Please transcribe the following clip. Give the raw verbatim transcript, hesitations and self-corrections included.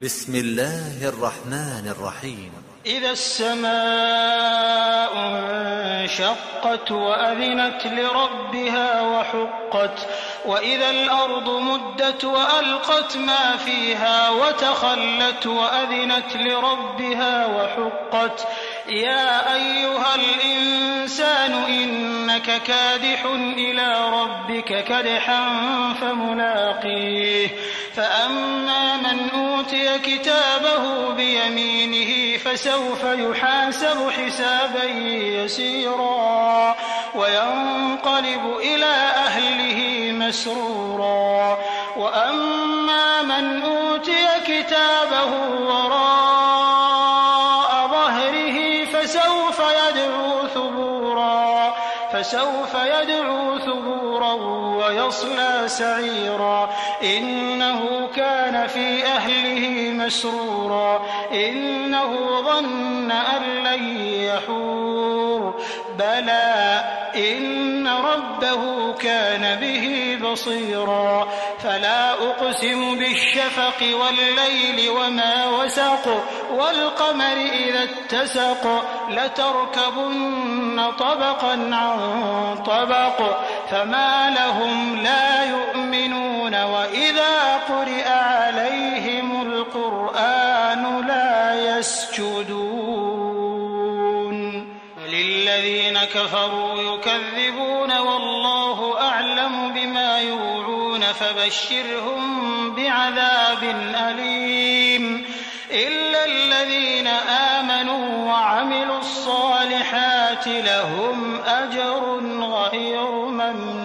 بسم الله الرحمن الرحيم. إذا السماء انشقت وأذنت لربها وحقت وإذا الأرض مدت وألقت ما فيها وتخلت وأذنت لربها وحقت يا أيها الإنسان إنك كادح إلى ربك كدحا فملاقيه فأما من أوتي كتابه بيمينه فسوف يحاسب حسابا يسيرا وينقلب إلى أهله مسرورا وأما من أوتي كتابه وراء ظهره فسوف يدعو ثبورا فسوف يدعو ثبورا ويصلى سعيرا إنه كان في أهله مسرورا إنه ظن أن لن يحور بلى إن ربه كان به بصيرا فلا أقسم بالشفق والليل وما وسق والقمر إذا اتسق لتركبن طبقا عن طبق فما لهم لا يؤمنون وإذا قرئ عليهم القرآن لا يسجدون للذين كفروا يكذبون والله أعلم بما يوعون فبشرهم بعذاب أليم إلا الذين آمنوا وعملوا الصالحات لهم أجر غير ممنون.